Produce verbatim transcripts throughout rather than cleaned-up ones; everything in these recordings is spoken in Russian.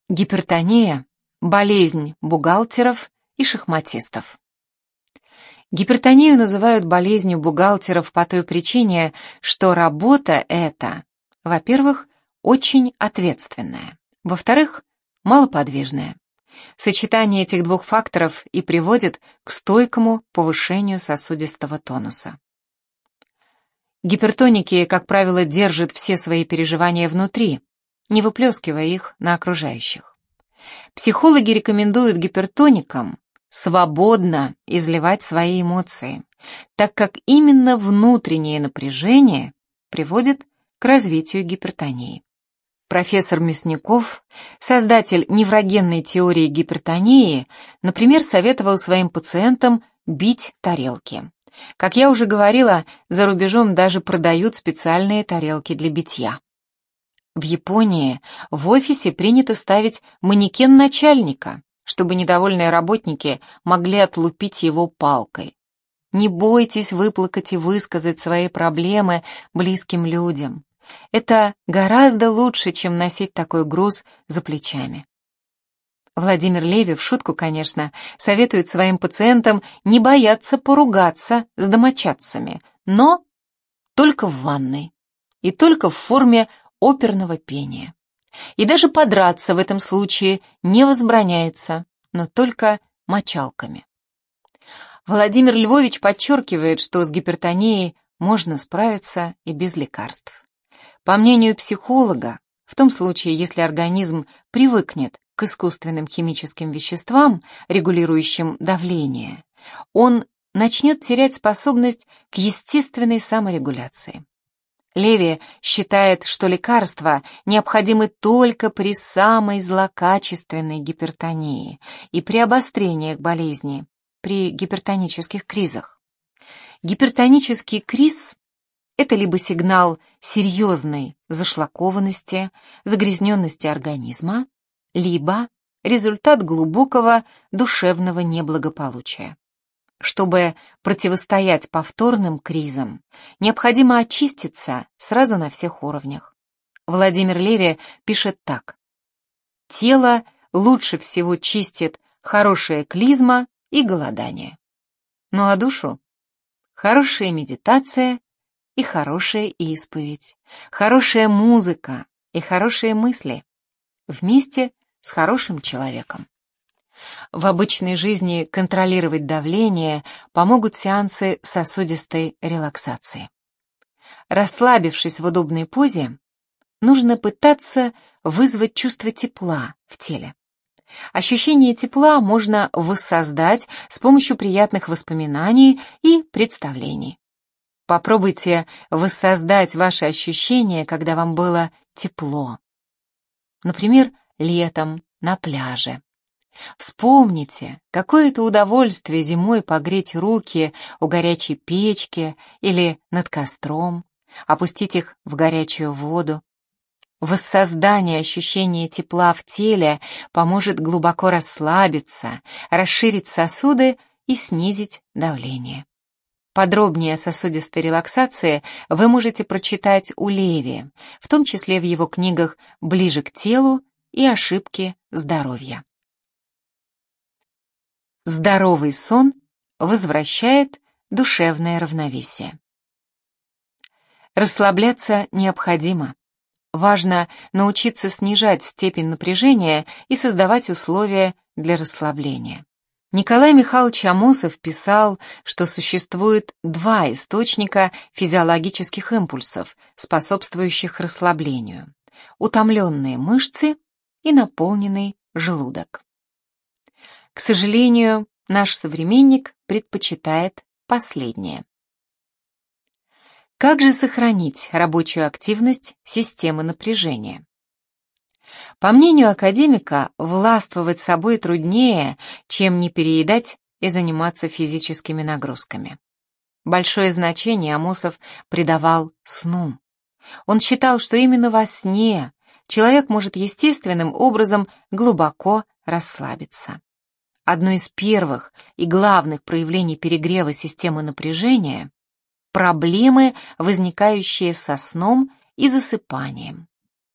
Гипертония – болезнь бухгалтеров и шахматистов. Гипертонию называют болезнью бухгалтеров по той причине, что работа эта, во-первых, очень ответственная, во-вторых, малоподвижная. Сочетание этих двух факторов и приводит к стойкому повышению сосудистого тонуса. Гипертоники, как правило, держат все свои переживания внутри, не выплескивая их на окружающих. Психологи рекомендуют гипертоникам свободно изливать свои эмоции, так как именно внутреннее напряжение приводит к развитию гипертонии. Профессор Мясников, создатель неврогенной теории гипертонии, например, советовал своим пациентам бить тарелки. Как я уже говорила, за рубежом даже продают специальные тарелки для битья. В Японии в офисе принято ставить манекен начальника, чтобы недовольные работники могли отлупить его палкой. Не бойтесь выплакать и высказать свои проблемы близким людям. Это гораздо лучше, чем носить такой груз за плечами. Владимир Леви, в шутку, конечно, советует своим пациентам не бояться поругаться с домочадцами, но только в ванной и только в форме оперного пения. И даже подраться в этом случае не возбраняется, но только мочалками. Владимир Львович подчеркивает, что с гипертонией можно справиться и без лекарств. По мнению психолога, в том случае, если организм привыкнет к искусственным химическим веществам, регулирующим давление, он начнет терять способность к естественной саморегуляции. Леви считает, что лекарства необходимы только при самой злокачественной гипертонии и при обострениях болезни, при гипертонических кризах. Гипертонический криз – это либо сигнал серьезной зашлакованности, загрязненности организма, либо результат глубокого душевного неблагополучия. Чтобы противостоять повторным кризам, необходимо очиститься сразу на всех уровнях. Владимир Леви пишет так: «Тело лучше всего чистит хорошая клизма и голодание. Ну а душу? Хорошая медитация и хорошая исповедь, хорошая музыка и хорошие мысли вместе с хорошим человеком». В обычной жизни контролировать давление помогут сеансы сосудистой релаксации. Расслабившись в удобной позе, нужно пытаться вызвать чувство тепла в теле. Ощущение тепла можно воссоздать с помощью приятных воспоминаний и представлений. Попробуйте воссоздать ваши ощущения, когда вам было тепло. Например, летом на пляже. Вспомните, какое это удовольствие зимой погреть руки у горячей печки или над костром, опустить их в горячую воду. Воссоздание ощущения тепла в теле поможет глубоко расслабиться, расширить сосуды и снизить давление. Подробнее о сосудистой релаксации вы можете прочитать у Леви, в том числе в его книгах «Ближе к телу» и «Ошибки здоровья». Здоровый сон возвращает душевное равновесие. Расслабляться необходимо. Важно научиться снижать степень напряжения и создавать условия для расслабления. Николай Михайлович Амосов писал, что существует два источника физиологических импульсов, способствующих расслаблению: утомленные мышцы и наполненный желудок. К сожалению, наш современник предпочитает последнее. Как же сохранить рабочую активность системы напряжения? По мнению академика, властвовать собой труднее, чем не переедать и заниматься физическими нагрузками. Большое значение Амосов придавал сну. Он считал, что именно во сне человек может естественным образом глубоко расслабиться. Одно из первых и главных проявлений перегрева системы напряжения – проблемы, возникающие со сном и засыпанием.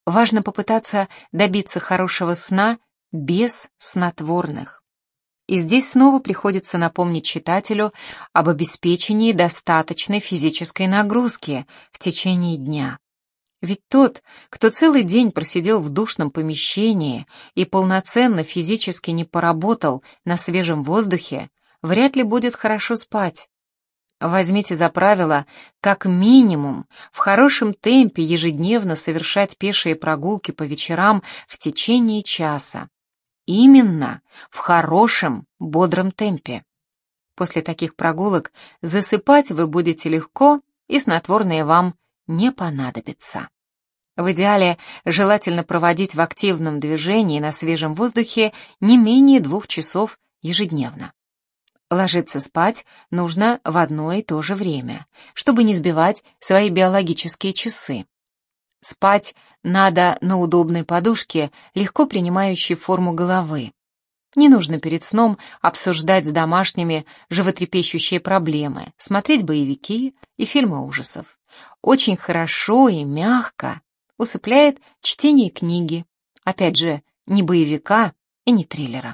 Важно попытаться добиться хорошего сна без снотворных. И здесь снова приходится напомнить читателю об обеспечении достаточной физической нагрузки в течение дня. Ведь тот, кто целый день просидел в душном помещении и полноценно физически не поработал на свежем воздухе, вряд ли будет хорошо спать. Возьмите за правило, как минимум, в хорошем темпе ежедневно совершать пешие прогулки по вечерам в течение часа. Именно в хорошем, бодром темпе. После таких прогулок засыпать вы будете легко, и снотворные вам не понадобятся. В идеале желательно проводить в активном движении на свежем воздухе не менее двух часов ежедневно. Ложиться спать нужно в одно и то же время, чтобы не сбивать свои биологические часы. Спать надо на удобной подушке, легко принимающей форму головы. Не нужно перед сном обсуждать с домашними животрепещущие проблемы, смотреть боевики и фильмы ужасов. Очень хорошо и мягко усыпляет чтение книги, опять же, не боевика и не триллера.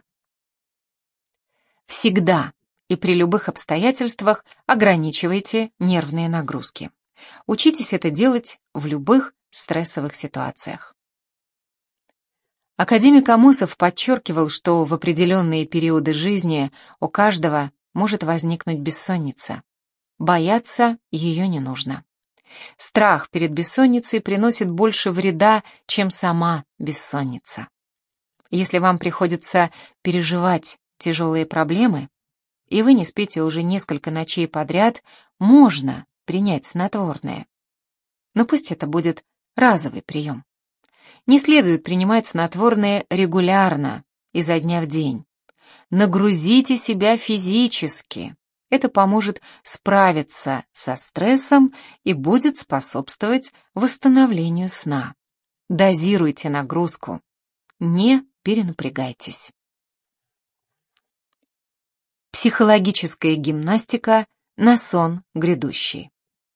Всегда и при любых обстоятельствах ограничивайте нервные нагрузки. Учитесь это делать в любых стрессовых ситуациях. Академик Амосов подчеркивал, что в определенные периоды жизни у каждого может возникнуть бессонница. Бояться ее не нужно. Страх перед бессонницей приносит больше вреда, чем сама бессонница. Если вам приходится переживать тяжелые проблемы, и вы не спите уже несколько ночей подряд, можно принять снотворное. Но пусть это будет разовый прием. Не следует принимать снотворное регулярно, изо дня в день. Нагрузите себя физически. Это поможет справиться со стрессом и будет способствовать восстановлению сна. Дозируйте нагрузку. Не перенапрягайтесь. Психологическая гимнастика на сон грядущий.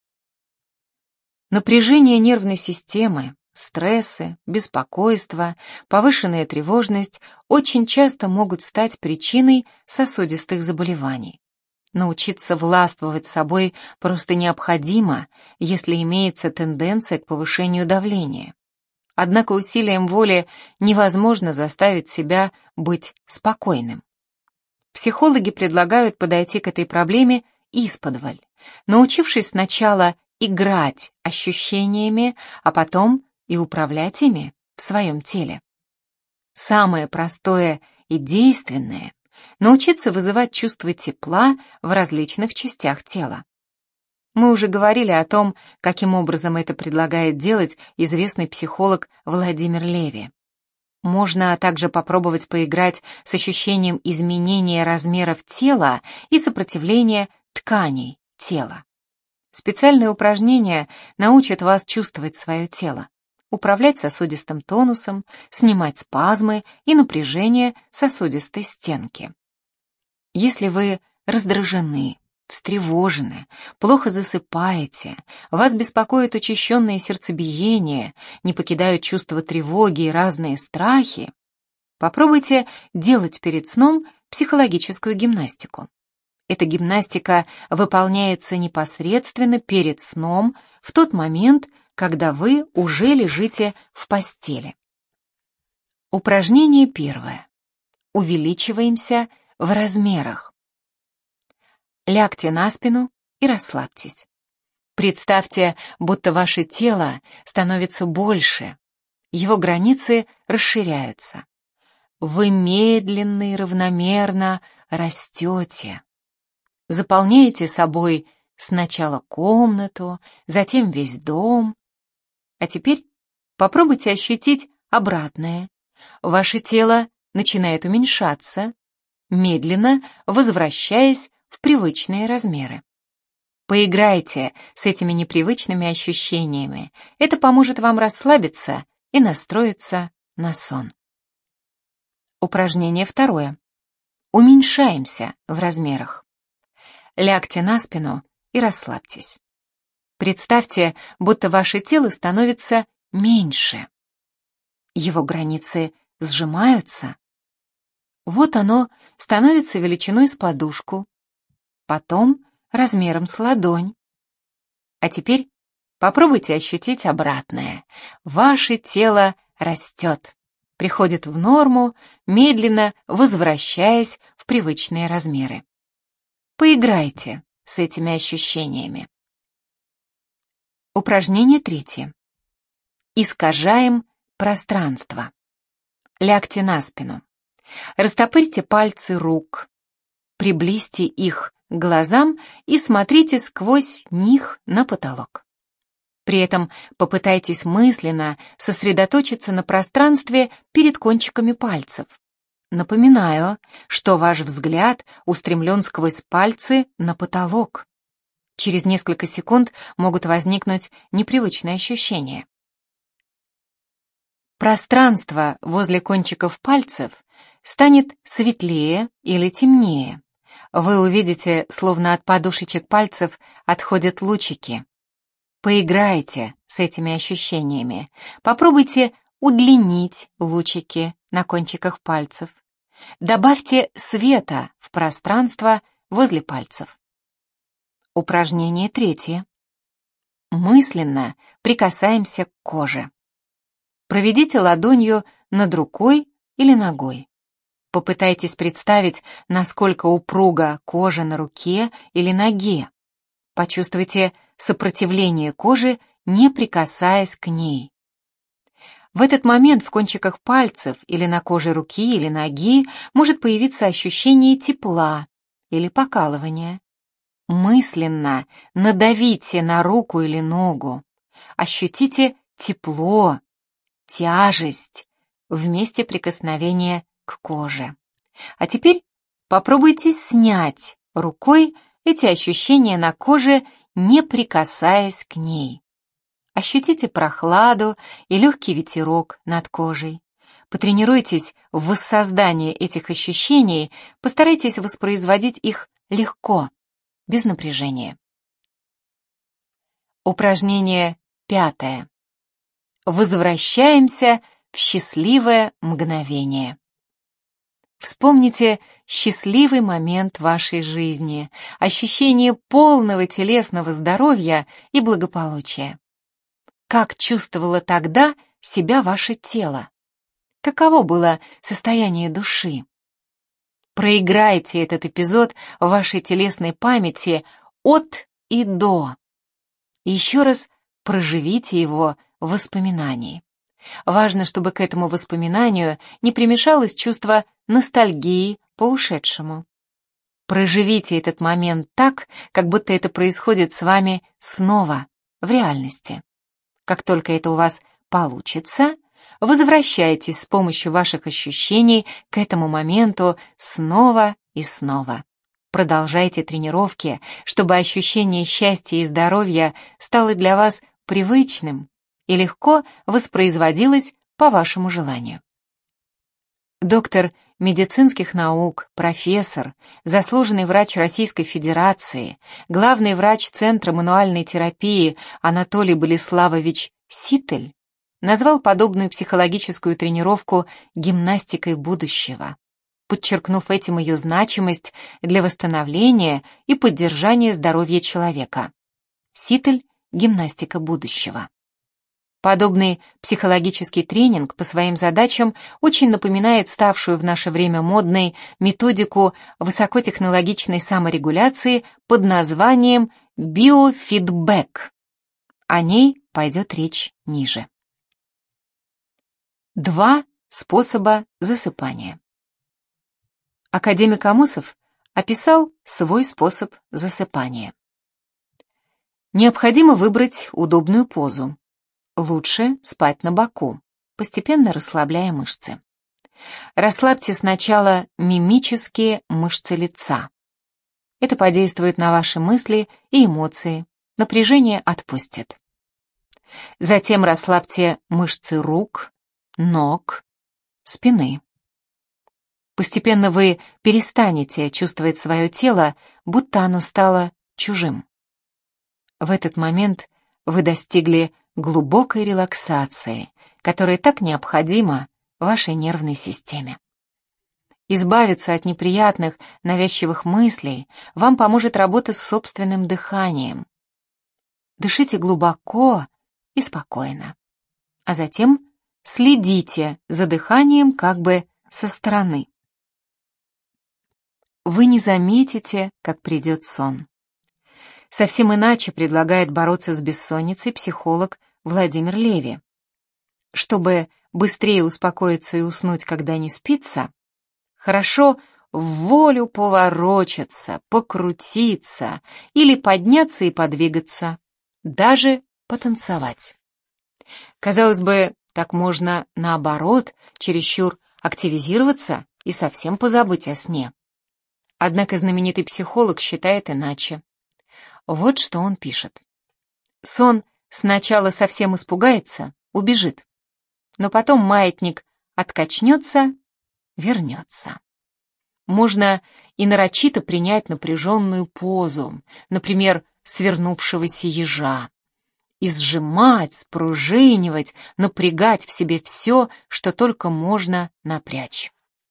Напряжение нервной системы, стрессы, беспокойство, повышенная тревожность очень часто могут стать причиной сосудистых заболеваний. Научиться властвовать собой просто необходимо, если имеется тенденция к повышению давления. Однако усилием воли невозможно заставить себя быть спокойным. Психологи предлагают подойти к этой проблеме исподволь, научившись сначала играть ощущениями, а потом и управлять ими в своем теле. Самое простое и действенное — научиться вызывать чувство тепла в различных частях тела. Мы уже говорили о том, каким образом это предлагает делать известный психолог Владимир Леви. Можно также попробовать поиграть с ощущением изменения размеров тела и сопротивления тканей тела. Специальные упражнения научат вас чувствовать свое тело, управлять сосудистым тонусом, снимать спазмы и напряжение сосудистой стенки. Если вы раздражены, встревожены, плохо засыпаете, вас беспокоит учащенное сердцебиение, не покидают чувство тревоги и разные страхи, попробуйте делать перед сном психологическую гимнастику. Эта гимнастика выполняется непосредственно перед сном, в тот момент, когда вы уже лежите в постели. Упражнение первое. Увеличиваемся в размерах. Лягте на спину и расслабьтесь. Представьте, будто ваше тело становится больше, его границы расширяются. Вы медленно и равномерно растете. Заполняете собой сначала комнату, затем весь дом. А теперь попробуйте ощутить обратное. Ваше тело начинает уменьшаться, медленно возвращаясь в привычные размеры. Поиграйте с этими непривычными ощущениями. Это поможет вам расслабиться и настроиться на сон. Упражнение второе. Уменьшаемся в размерах. Лягте на спину и расслабьтесь. Представьте, будто ваше тело становится меньше. его границы сжимаются. Вот оно становится величиной с подушку, потом размером с ладонь. А теперь попробуйте ощутить обратное. Ваше тело растет, приходит в норму, медленно возвращаясь в привычные размеры. Поиграйте с этими ощущениями. Упражнение третье. Искажаем пространство. Лягте на спину. Растопырьте пальцы рук. Приблизьте их к глазам и смотрите сквозь них на потолок. При этом попытайтесь мысленно сосредоточиться на пространстве перед кончиками пальцев. Напоминаю, что ваш взгляд устремлен сквозь пальцы на потолок. Через несколько секунд могут возникнуть непривычные ощущения. Пространство возле кончиков пальцев станет светлее или темнее. Вы увидите, словно от подушечек пальцев отходят лучики. Поиграйте с этими ощущениями. Попробуйте удлинить лучики на кончиках пальцев. Добавьте света в пространство возле пальцев. Упражнение третье. Мысленно прикасаемся к коже. Проведите ладонью над рукой или ногой. Попытайтесь представить, насколько упруга кожа на руке или ноге. Почувствуйте сопротивление кожи, не прикасаясь к ней. В этот момент в кончиках пальцев или на коже руки или ноги может появиться ощущение тепла или покалывания. Мысленно надавите на руку или ногу. Ощутите тепло, тяжесть в месте прикосновения к коже. А теперь попробуйте снять рукой эти ощущения на коже, не прикасаясь к ней. Ощутите прохладу и легкий ветерок над кожей. Потренируйтесь в воссоздании этих ощущений, постарайтесь воспроизводить их легко, без напряжения. Упражнение пятое. Возвращаемся в счастливое мгновение. Вспомните счастливый момент вашей жизни, ощущение полного телесного здоровья и благополучия. Как чувствовало тогда себя ваше тело? Каково было состояние души? Проиграйте этот эпизод в вашей телесной памяти от и до. Еще раз проживите его в воспоминании. Важно, чтобы к этому воспоминанию не примешалось чувство ностальгии по ушедшему. Проживите этот момент так, как будто это происходит с вами снова, в реальности. Как только это у вас получится, возвращайтесь с помощью ваших ощущений к этому моменту снова и снова. Продолжайте тренировки, чтобы ощущение счастья и здоровья стало для вас привычным и легко воспроизводилось по вашему желанию. Доктор медицинских наук, профессор, заслуженный врач Российской Федерации, главный врач Центра мануальной терапии Анатолий Болеславович Ситель назвал подобную психологическую тренировку гимнастикой будущего, подчеркнув этим ее значимость для восстановления и поддержания здоровья человека. Ситель – гимнастика будущего. Подобный психологический тренинг по своим задачам очень напоминает ставшую в наше время модной методику высокотехнологичной саморегуляции под названием биофидбэк. О ней пойдет речь ниже. Два способа засыпания. Академик Амосов описал свой способ засыпания. Необходимо выбрать удобную позу. Лучше спать на боку, постепенно расслабляя мышцы. Расслабьте сначала мимические мышцы лица. Это подействует на ваши мысли и эмоции, напряжение отпустит. Затем расслабьте мышцы рук, ног, спины. Постепенно вы перестанете чувствовать свое тело, будто оно стало чужим. В этот момент вы достигли глубокой релаксации, которая так необходима вашей нервной системе. Избавиться от неприятных, навязчивых мыслей вам поможет работа с собственным дыханием. Дышите глубоко и спокойно, а затем следите за дыханием как бы со стороны. Вы не заметите, как придет сон. Совсем иначе предлагает бороться с бессонницей психолог Владимир Леви. Чтобы быстрее успокоиться и уснуть, когда не спится, хорошо в волю поворочаться, покрутиться или подняться и подвигаться, даже потанцевать. Казалось бы, так можно, наоборот, чересчур активизироваться и совсем позабыть о сне. Однако знаменитый психолог считает иначе. Вот что он пишет. Сон сначала совсем испугается, убежит, но потом маятник откачнется, вернется. Можно и нарочито принять напряженную позу, например, свернувшегося ежа, и сжимать, спружинивать, напрягать в себе все, что только можно напрячь.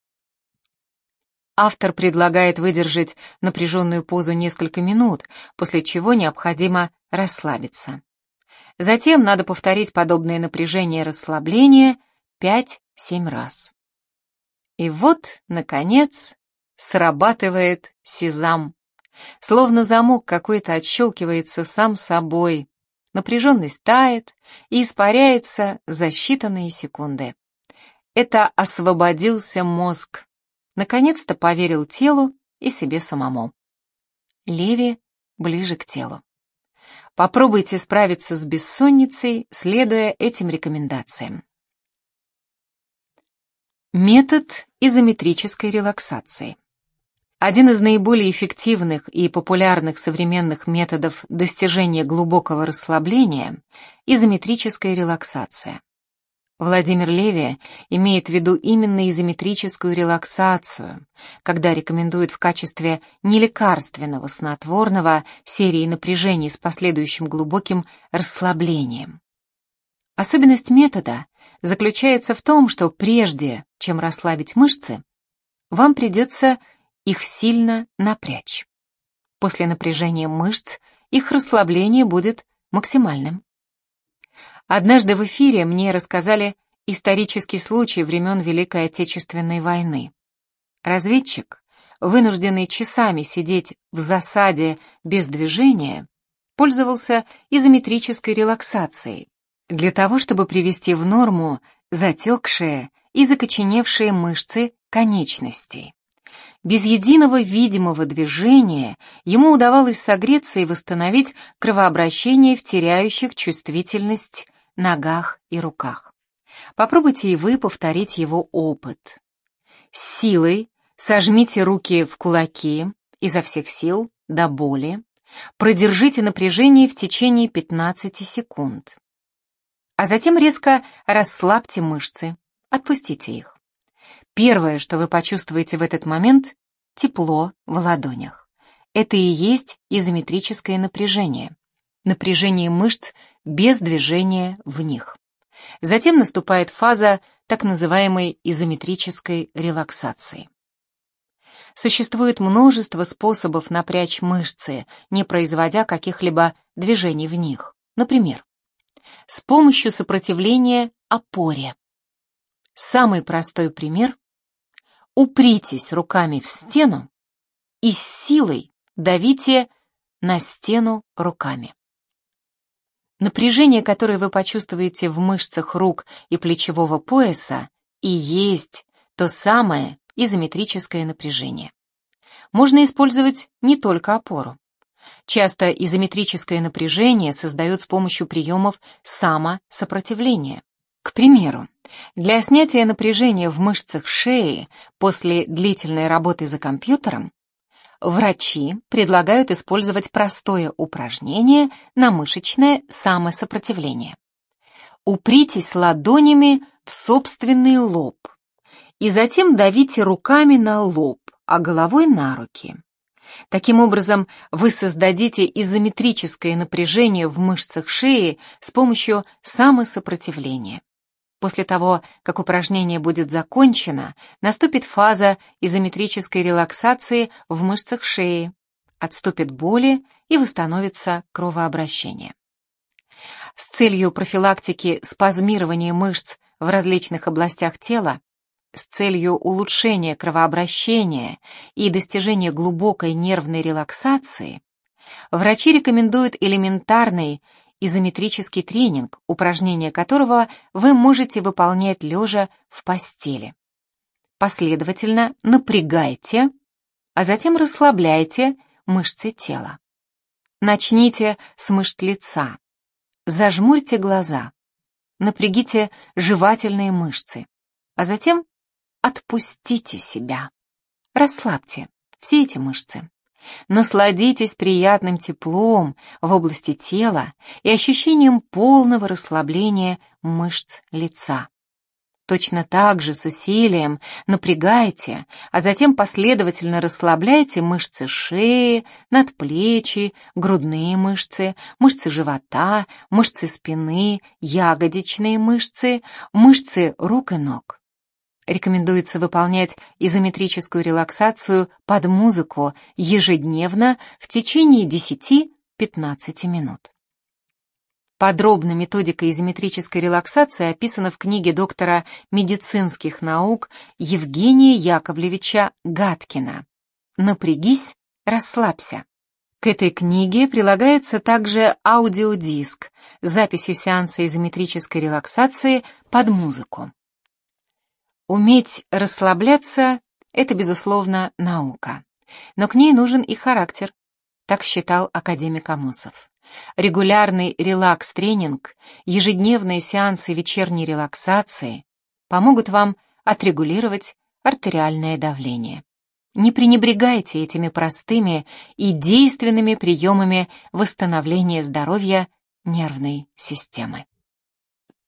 Автор предлагает выдержать напряженную позу несколько минут, после чего необходимо расслабиться. Затем надо повторить подобное напряжение и расслабление пять-семь раз. И вот, наконец, срабатывает сезам. Словно замок какой-то отщелкивается сам собой. Напряженность тает и испаряется за считанные секунды. Это освободился мозг. Наконец-то поверил телу и себе самому. Леви ближе к телу. Попробуйте справиться с бессонницей, следуя этим рекомендациям. Метод изометрической релаксации. Один из наиболее эффективных и популярных современных методов достижения глубокого расслабления – изометрическая релаксация. Владимир Леви имеет в виду именно изометрическую релаксацию, когда рекомендует в качестве нелекарственного снотворного серии напряжений с последующим глубоким расслаблением. Особенность метода заключается в том, что прежде чем расслабить мышцы, вам придется их сильно напрячь. После напряжения мышц их расслабление будет максимальным. Однажды в эфире мне рассказали исторический случай времен Великой Отечественной войны. Разведчик, вынужденный часами сидеть в засаде без движения, пользовался изометрической релаксацией для того, чтобы привести в норму затекшие и закоченевшие мышцы конечностей. Без единого видимого движения ему удавалось согреться и восстановить кровообращение в теряющих чувствительность ногах и руках. Попробуйте и вы повторить его опыт. С силой сожмите руки в кулаки изо всех сил до боли. Продержите напряжение в течение пятнадцати секунд. А затем резко расслабьте мышцы, отпустите их. Первое, что вы почувствуете в этот момент – тепло в ладонях. Это и есть изометрическое напряжение. Напряжение мышц без движения в них. Затем наступает фаза так называемой изометрической релаксации. Существует множество способов напрячь мышцы, не производя каких-либо движений в них. Например, с помощью сопротивления опоре. Самый простой пример – упритесь руками в стену и с силой давите на стену руками. Напряжение, которое вы почувствуете в мышцах рук и плечевого пояса, и есть то самое изометрическое напряжение. Можно использовать не только опору. Часто изометрическое напряжение создают с помощью приемов самосопротивления. К примеру, для снятия напряжения в мышцах шеи после длительной работы за компьютером врачи предлагают использовать простое упражнение на мышечное самосопротивление. Упритесь ладонями в собственный лоб и затем давите руками на лоб, а головой на руки. Таким образом, вы создадите изометрическое напряжение в мышцах шеи с помощью самосопротивления. После того, как упражнение будет закончено, наступит фаза изометрической релаксации в мышцах шеи, отступят боли и восстановится кровообращение. С целью профилактики спазмирования мышц в различных областях тела, с целью улучшения кровообращения и достижения глубокой нервной релаксации, врачи рекомендуют элементарный изометрический тренинг, упражнения которого вы можете выполнять лежа в постели. Последовательно напрягайте, а затем расслабляйте мышцы тела. Начните с мышц лица. Зажмурьте глаза. Напрягите жевательные мышцы, а затем отпустите себя. Расслабьте все эти мышцы. Насладитесь приятным теплом в области тела и ощущением полного расслабления мышц лица. Точно так же с усилием напрягайте, а затем последовательно расслабляйте мышцы шеи, надплечий, грудные мышцы, мышцы живота, мышцы спины, ягодичные мышцы, мышцы рук и ног. Рекомендуется выполнять изометрическую релаксацию под музыку ежедневно в течение десяти-пятнадцати минут. Подробно методика изометрической релаксации описана в книге доктора медицинских наук Евгения Яковлевича Гаткина «Напрягись, расслабься». К этой книге прилагается также аудиодиск с записью сеанса изометрической релаксации под музыку. Уметь расслабляться – это, безусловно, наука, но к ней нужен и характер, так считал академик Амосов. Регулярный релакс-тренинг, ежедневные сеансы вечерней релаксации помогут вам отрегулировать артериальное давление. Не пренебрегайте этими простыми и действенными приемами восстановления здоровья нервной системы.